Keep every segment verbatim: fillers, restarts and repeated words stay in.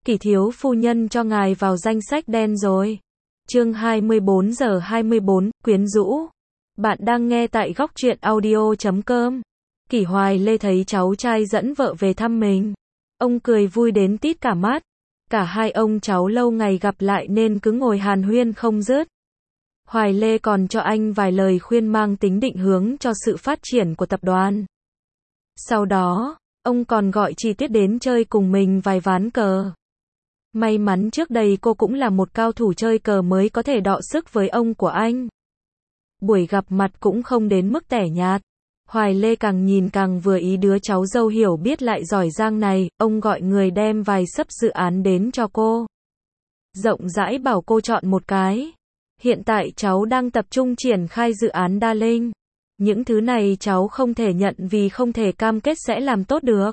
Kỷ thiếu phu nhân cho ngài vào danh sách đen rồi. Chương hai mươi bốn giờ hai mươi bốn, quyến rũ. Bạn đang nghe tại góc truyện audio chấm com. Kỷ Hoài Lê thấy cháu trai dẫn vợ về thăm mình. Ông cười vui đến tít cả mắt. Cả hai ông cháu lâu ngày gặp lại nên cứ ngồi hàn huyên không dứt. Hoài Lê còn cho anh vài lời khuyên mang tính định hướng cho sự phát triển của tập đoàn. Sau đó, ông còn gọi Chi Tiết đến chơi cùng mình vài ván cờ. May mắn trước đây cô cũng là một cao thủ chơi cờ mới có thể đọ sức với ông của anh. Buổi gặp mặt cũng không đến mức tẻ nhạt. Hoài Lê càng nhìn càng vừa ý đứa cháu dâu hiểu biết lại giỏi giang này, ông gọi người đem vài sấp dự án đến cho cô. Rộng rãi bảo cô chọn một cái. Hiện tại cháu đang tập trung triển khai dự án Đa Linh. Những thứ này cháu không thể nhận vì không thể cam kết sẽ làm tốt được.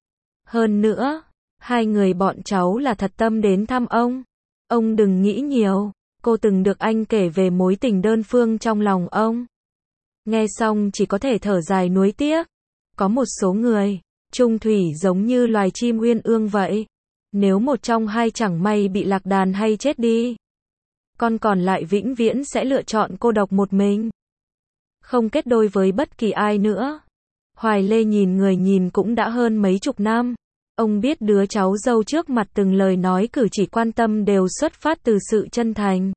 Hơn nữa, hai người bọn cháu là thật tâm đến thăm ông. Ông đừng nghĩ nhiều, cô từng được anh kể về mối tình đơn phương trong lòng ông. Nghe xong chỉ có thể thở dài nuối tiếc. Có một số người, chung thủy giống như loài chim uyên ương vậy. Nếu một trong hai chẳng may bị lạc đàn hay chết đi, con còn lại vĩnh viễn sẽ lựa chọn cô độc một mình. Không kết đôi với bất kỳ ai nữa. Hoài Lê nhìn người nhìn cũng đã hơn mấy chục năm. Ông biết đứa cháu dâu trước mặt từng lời nói cử chỉ quan tâm đều xuất phát từ sự chân thành.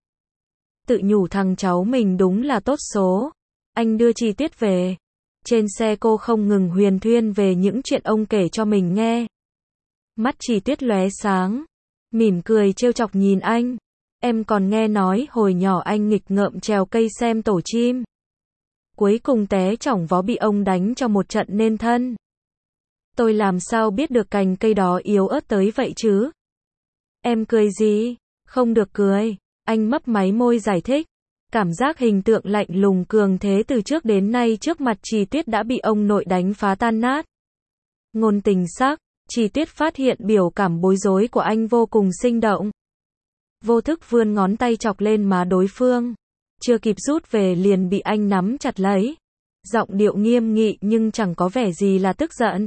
Tự nhủ thằng cháu mình đúng là tốt số. Anh đưa Chi Tiết về. Trên xe cô không ngừng huyền thuyên về những chuyện ông kể cho mình nghe. Mắt Chi Tiết lóe sáng, mỉm cười trêu chọc nhìn anh. Em còn nghe nói hồi nhỏ anh nghịch ngợm trèo cây xem tổ chim. Cuối cùng té chỏng vó bị ông đánh cho một trận nên thân. Tôi làm sao biết được cành cây đó yếu ớt tới vậy chứ? Em cười gì? Không được cười. Anh mấp máy môi giải thích. Cảm giác hình tượng lạnh lùng cường thế từ trước đến nay trước mặt Chi Tiết đã bị ông nội đánh phá tan nát. Ngôn tình sắc, Chi Tiết phát hiện biểu cảm bối rối của anh vô cùng sinh động. Vô thức vươn ngón tay chọc lên má đối phương. Chưa kịp rút về liền bị anh nắm chặt lấy. Giọng điệu nghiêm nghị nhưng chẳng có vẻ gì là tức giận.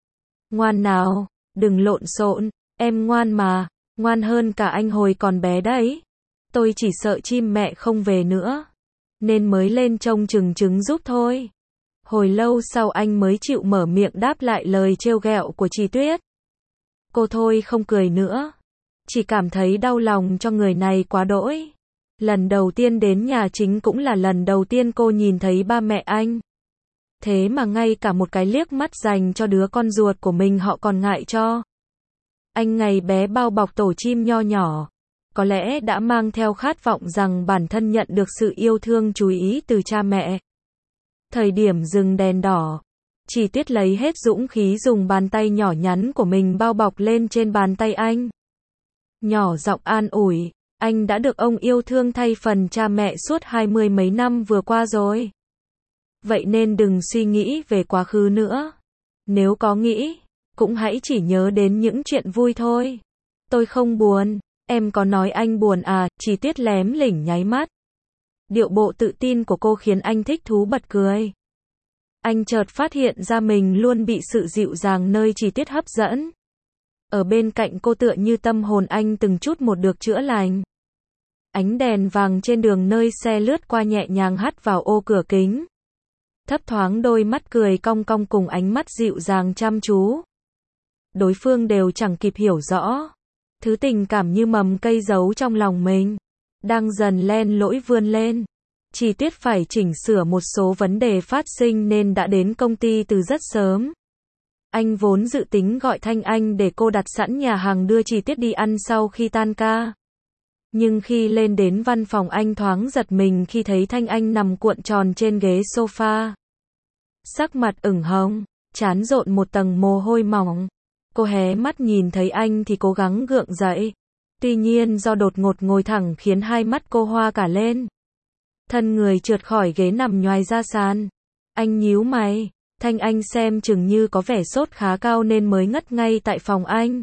Ngoan nào, đừng lộn xộn, em ngoan mà, ngoan hơn cả anh hồi còn bé đấy. Tôi chỉ sợ chim mẹ không về nữa, nên mới lên trông chừng chừng giúp thôi. Hồi lâu sau anh mới chịu mở miệng đáp lại lời trêu ghẹo của Chi Tuyết. Cô thôi không cười nữa, chỉ cảm thấy đau lòng cho người này quá đỗi. Lần đầu tiên đến nhà chính cũng là lần đầu tiên cô nhìn thấy ba mẹ anh. Thế mà ngay cả một cái liếc mắt dành cho đứa con ruột của mình họ còn ngại cho. Anh ngày bé bao bọc tổ chim nho nhỏ, có lẽ đã mang theo khát vọng rằng bản thân nhận được sự yêu thương chú ý từ cha mẹ. Thời điểm dừng đèn đỏ, Chi Tiết lấy hết dũng khí dùng bàn tay nhỏ nhắn của mình bao bọc lên trên bàn tay anh. Nhỏ giọng an ủi, anh đã được ông yêu thương thay phần cha mẹ suốt hai mươi mấy năm vừa qua rồi. Vậy nên đừng suy nghĩ về quá khứ nữa. Nếu có nghĩ, cũng hãy chỉ nhớ đến những chuyện vui thôi. Tôi không buồn. Em có nói anh buồn à? Chi Tiết lém lỉnh nháy mắt. Điệu bộ tự tin của cô khiến anh thích thú bật cười. Anh chợt phát hiện ra mình luôn bị sự dịu dàng nơi Chi Tiết hấp dẫn. Ở bên cạnh cô tựa như tâm hồn anh từng chút một được chữa lành. Ánh đèn vàng trên đường nơi xe lướt qua nhẹ nhàng hắt vào ô cửa kính. Thấp thoáng đôi mắt cười cong cong cùng ánh mắt dịu dàng chăm chú. Đối phương đều chẳng kịp hiểu rõ. Thứ tình cảm như mầm cây giấu trong lòng mình, đang dần len lỏi vươn lên. Chi Tiết phải chỉnh sửa một số vấn đề phát sinh nên đã đến công ty từ rất sớm. Anh vốn dự tính gọi Thanh Anh để cô đặt sẵn nhà hàng đưa Chi Tiết đi ăn sau khi tan ca. Nhưng khi lên đến văn phòng anh thoáng giật mình khi thấy Thanh Anh nằm cuộn tròn trên ghế sofa. Sắc mặt ửng hồng, trán rộn một tầng mồ hôi mỏng. Cô hé mắt nhìn thấy anh thì cố gắng gượng dậy. Tuy nhiên do đột ngột ngồi thẳng khiến hai mắt cô hoa cả lên. Thân người trượt khỏi ghế nằm nhoài ra sàn. Anh nhíu mày. Thanh Anh xem chừng như có vẻ sốt khá cao nên mới ngất ngay tại phòng anh.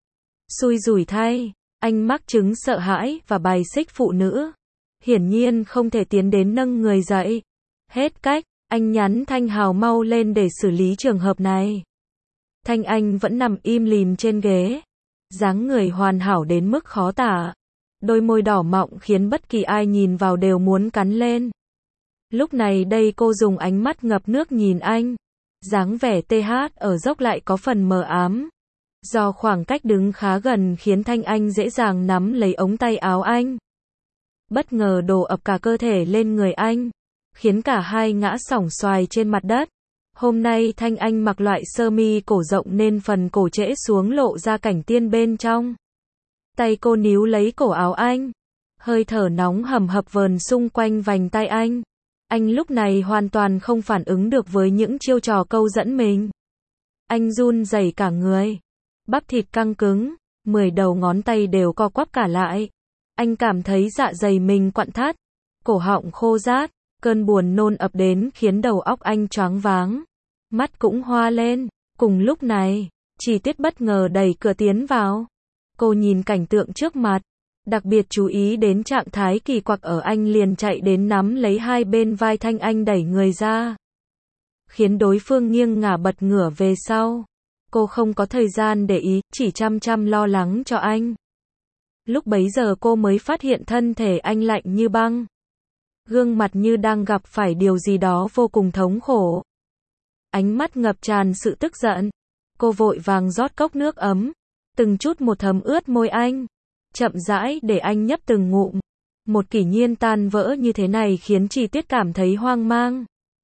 Xui rủi thay, anh mắc chứng sợ hãi và bài xích phụ nữ. Hiển nhiên không thể tiến đến nâng người dậy. Hết cách, anh nhắn Thanh Hào mau lên để xử lý trường hợp này. Thanh Anh vẫn nằm im lìm trên ghế. dáng người hoàn hảo đến mức khó tả. Đôi môi đỏ mọng khiến bất kỳ ai nhìn vào đều muốn cắn lên. Lúc này đây cô dùng ánh mắt ngập nước nhìn anh. Dáng vẻ tê hát ở dốc lại có phần mờ ám. Do khoảng cách đứng khá gần khiến Thanh Anh dễ dàng nắm lấy ống tay áo anh. Bất ngờ đổ ập cả cơ thể lên người anh, khiến cả hai ngã xỏng xoài trên mặt đất. Hôm nay Thanh Anh mặc loại sơ mi cổ rộng nên phần cổ trễ xuống lộ ra cảnh tiên bên trong. Tay cô níu lấy cổ áo anh. Hơi thở nóng hầm hập vờn xung quanh vành tay anh. Anh lúc này hoàn toàn không phản ứng được với những chiêu trò câu dẫn mình. Anh run rẩy cả người. Bắp thịt căng cứng, mười đầu ngón tay đều co quắp cả lại. Anh cảm thấy dạ dày mình quặn thắt, cổ họng khô rát, cơn buồn nôn ập đến khiến đầu óc anh choáng váng. Mắt cũng hoa lên. Cùng lúc này, Chi Tiết bất ngờ đẩy cửa tiến vào. Cô nhìn cảnh tượng trước mặt, đặc biệt chú ý đến trạng thái kỳ quặc ở anh liền chạy đến nắm lấy hai bên vai Thanh Anh đẩy người ra. Khiến đối phương nghiêng ngả bật ngửa về sau. Cô không có thời gian để ý, chỉ chăm chăm lo lắng cho anh. Lúc bấy giờ cô mới phát hiện thân thể anh lạnh như băng. Gương mặt như đang gặp phải điều gì đó vô cùng thống khổ. Ánh mắt ngập tràn sự tức giận. Cô vội vàng rót cốc nước ấm, từng chút một thấm ướt môi anh. Chậm rãi để anh nhấp từng ngụm. Một kỷ nhiên tan vỡ như thế này khiến Chi Tiết cảm thấy hoang mang.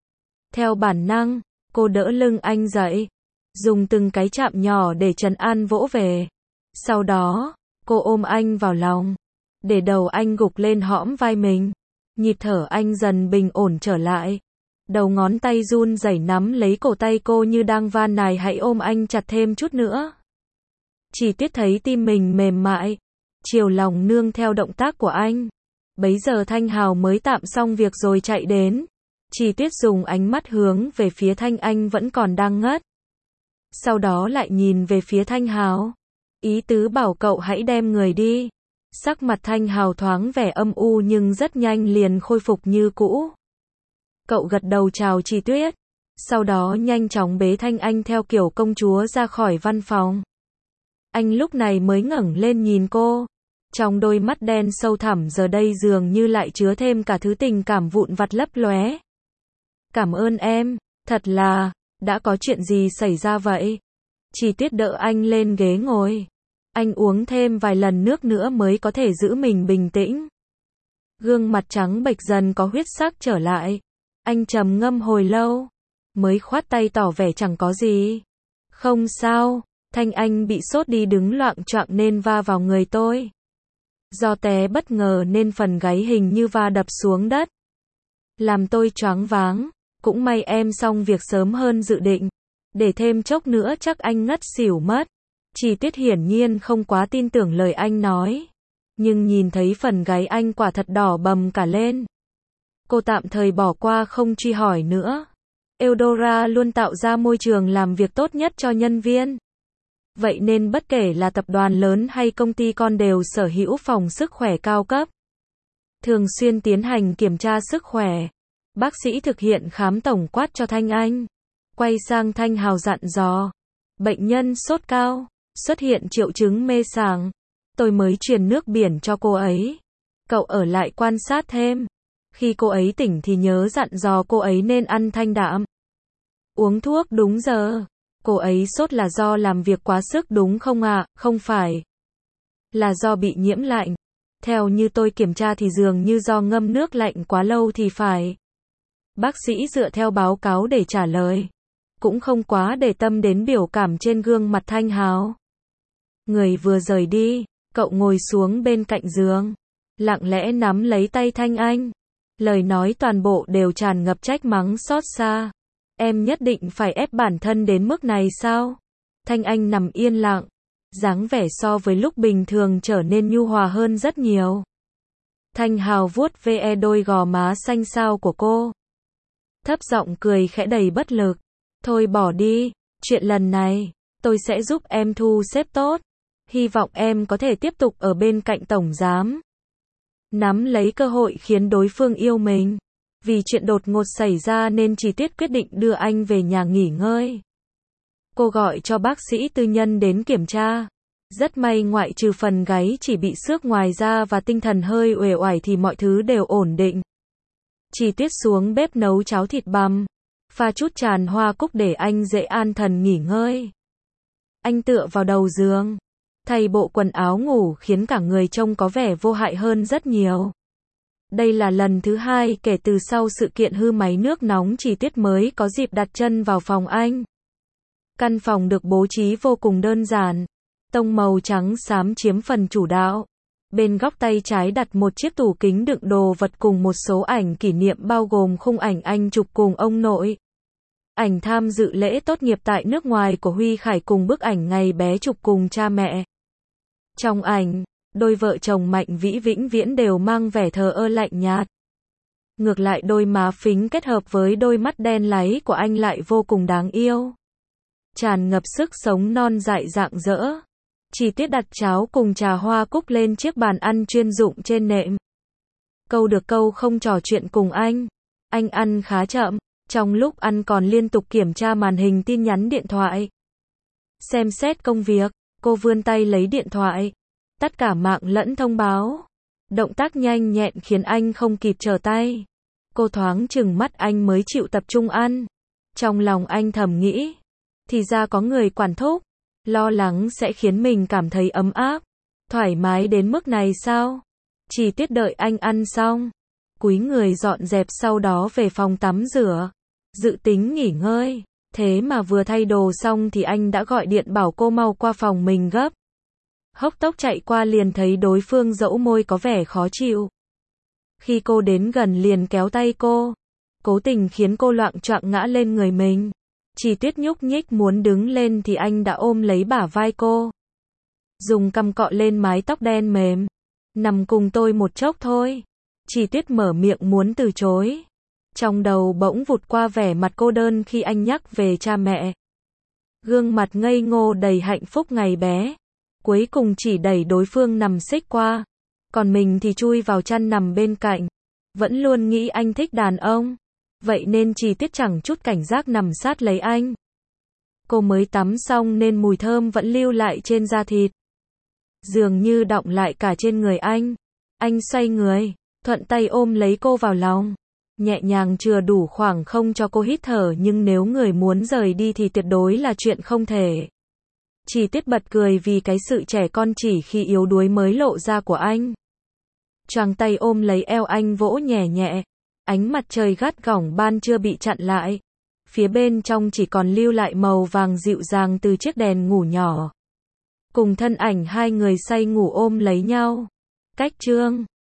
Theo bản năng, cô đỡ lưng anh dậy, dùng từng cái chạm nhỏ để trấn an vỗ về. Sau đó, cô ôm anh vào lòng, để đầu anh gục lên hõm vai mình. Nhịp thở anh dần bình ổn trở lại. Đầu ngón tay run rẩy nắm lấy cổ tay cô như đang van nài hãy ôm anh chặt thêm chút nữa. Chi Tiết thấy tim mình mềm mại, chiều lòng nương theo động tác của anh. Bấy giờ Thanh Hào mới tạm xong việc rồi chạy đến. Chi Tiết dùng ánh mắt hướng về phía Thanh Anh vẫn còn đang ngất. Sau đó lại nhìn về phía Thanh Hào. Ý tứ bảo cậu hãy đem người đi. Sắc mặt Thanh Hào thoáng vẻ âm u nhưng rất nhanh liền khôi phục như cũ. Cậu gật đầu chào Chi Tiết. Sau đó nhanh chóng bế Thanh Anh theo kiểu công chúa ra khỏi văn phòng. Anh lúc này mới ngẩng lên nhìn cô. Trong đôi mắt đen sâu thẳm giờ đây dường như lại chứa thêm cả thứ tình cảm vụn vặt lấp lóe. Cảm ơn em, thật là, đã có chuyện gì xảy ra vậy? Chi Tiết đỡ anh lên ghế ngồi. Anh uống thêm vài lần nước nữa mới có thể giữ mình bình tĩnh. Gương mặt trắng bệch dần có huyết sắc trở lại. Anh trầm ngâm hồi lâu, mới khoát tay tỏ vẻ chẳng có gì. Không sao, Thanh Anh bị sốt đi đứng loạng choạng nên va vào người tôi. Do té bất ngờ nên phần gáy hình như va đập xuống đất. Làm tôi choáng váng, cũng may em xong việc sớm hơn dự định. Để thêm chốc nữa chắc anh ngất xỉu mất. Chi Tiết hiển nhiên không quá tin tưởng lời anh nói. Nhưng nhìn thấy phần gáy anh quả thật đỏ bầm cả lên. Cô tạm thời bỏ qua không truy hỏi nữa. Eudora luôn tạo ra môi trường làm việc tốt nhất cho nhân viên. Vậy nên bất kể là tập đoàn lớn hay công ty con đều sở hữu phòng sức khỏe cao cấp. Thường xuyên tiến hành kiểm tra sức khỏe. Bác sĩ thực hiện khám tổng quát cho Thanh Anh. Quay sang Thanh Hào dặn dò. Bệnh nhân sốt cao, xuất hiện triệu chứng mê sảng. Tôi mới truyền nước biển cho cô ấy. Cậu ở lại quan sát thêm. Khi cô ấy tỉnh thì nhớ dặn dò cô ấy nên ăn thanh đạm. Uống thuốc đúng giờ. Cô ấy sốt là do làm việc quá sức đúng không ạ? À? Không phải. Là do bị nhiễm lạnh. Theo như tôi kiểm tra thì dường như do ngâm nước lạnh quá lâu thì phải. Bác sĩ dựa theo báo cáo để trả lời. Cũng không quá để tâm đến biểu cảm trên gương mặt Thanh Hào. Người vừa rời đi, cậu ngồi xuống bên cạnh giường. Lặng lẽ nắm lấy tay Thanh Anh. Lời nói toàn bộ đều tràn ngập trách mắng xót xa. Em nhất định phải ép bản thân đến mức này sao? Thanh Anh nằm yên lặng. Dáng vẻ so với lúc bình thường trở nên nhu hòa hơn rất nhiều. Thanh Hào vuốt ve đôi gò má xanh xao của cô. Thấp giọng cười khẽ đầy bất lực. Thôi bỏ đi, chuyện lần này, tôi sẽ giúp em thu xếp tốt. Hy vọng em có thể tiếp tục ở bên cạnh tổng giám. Nắm lấy cơ hội khiến đối phương yêu mình. Vì chuyện đột ngột xảy ra nên Chi Tiết quyết định đưa anh về nhà nghỉ ngơi. Cô gọi cho bác sĩ tư nhân đến kiểm tra. Rất may ngoại trừ phần gáy chỉ bị xước ngoài ra và tinh thần hơi uể oải thì mọi thứ đều ổn định. Chi Tiết xuống bếp nấu cháo thịt bằm, pha chút tràn hoa cúc để anh dễ an thần nghỉ ngơi. Anh tựa vào đầu giường, thay bộ quần áo ngủ khiến cả người trông có vẻ vô hại hơn rất nhiều. Đây là lần thứ hai kể từ sau sự kiện hư máy nước nóng Chi Tiết mới có dịp đặt chân vào phòng anh. Căn phòng được bố trí vô cùng đơn giản, tông màu trắng xám chiếm phần chủ đạo. Bên góc tay trái đặt một chiếc tủ kính đựng đồ vật cùng một số ảnh kỷ niệm bao gồm khung ảnh anh chụp cùng ông nội, ảnh tham dự lễ tốt nghiệp tại nước ngoài của Huy Khải cùng bức ảnh ngày bé chụp cùng cha mẹ. Trong ảnh, đôi vợ chồng Mạnh Vĩ vĩnh viễn đều mang vẻ thờ ơ lạnh nhạt. Ngược lại đôi má phính kết hợp với đôi mắt đen láy của anh lại vô cùng đáng yêu, tràn ngập sức sống non dại rạng rỡ. Chi Tiết đặt cháo cùng trà hoa cúc lên chiếc bàn ăn chuyên dụng trên nệm. Câu được câu không trò chuyện cùng anh. Anh ăn khá chậm, trong lúc ăn còn liên tục kiểm tra màn hình tin nhắn điện thoại. Xem xét công việc, cô vươn tay lấy điện thoại, tắt cả mạng lẫn thông báo. Động tác nhanh nhẹn khiến anh không kịp trở tay. Cô thoáng chừng mắt anh mới chịu tập trung ăn. Trong lòng anh thầm nghĩ, thì ra có người quản thúc, lo lắng sẽ khiến mình cảm thấy ấm áp, thoải mái đến mức này sao? Chi Tiết đợi anh ăn xong, cúi người dọn dẹp sau đó về phòng tắm rửa, dự tính nghỉ ngơi. Thế mà vừa thay đồ xong thì anh đã gọi điện bảo cô mau qua phòng mình gấp. Hốc tốc chạy qua liền thấy đối phương dẫu môi có vẻ khó chịu. Khi cô đến gần liền kéo tay cô, cố tình khiến cô loạng choạng ngã lên người mình. Chi Tiết nhúc nhích muốn đứng lên thì anh đã ôm lấy bả vai cô, dùng cằm cọ lên mái tóc đen mềm. Nằm cùng tôi một chốc thôi. Chi Tiết mở miệng muốn từ chối. Trong đầu bỗng vụt qua vẻ mặt cô đơn khi anh nhắc về cha mẹ. Gương mặt ngây ngô đầy hạnh phúc ngày bé. Cuối cùng chỉ đẩy đối phương nằm xích qua. Còn mình thì chui vào chăn nằm bên cạnh. Vẫn luôn nghĩ anh thích đàn ông. Vậy nên Chi Tiết chẳng chút cảnh giác nằm sát lấy anh. Cô mới tắm xong nên mùi thơm vẫn lưu lại trên da thịt, dường như đọng lại cả trên người anh. Anh xoay người, thuận tay ôm lấy cô vào lòng, nhẹ nhàng chừa đủ khoảng không cho cô hít thở, nhưng nếu người muốn rời đi thì tuyệt đối là chuyện không thể. Chi Tiết bật cười vì cái sự trẻ con chỉ khi yếu đuối mới lộ ra của anh. Choàng tay ôm lấy eo anh vỗ nhẹ nhẹ. Ánh mặt trời gắt gỏng ban trưa bị chặn lại. Phía bên trong chỉ còn lưu lại màu vàng dịu dàng từ chiếc đèn ngủ nhỏ. Cùng thân ảnh hai người say ngủ ôm lấy nhau. Cách chương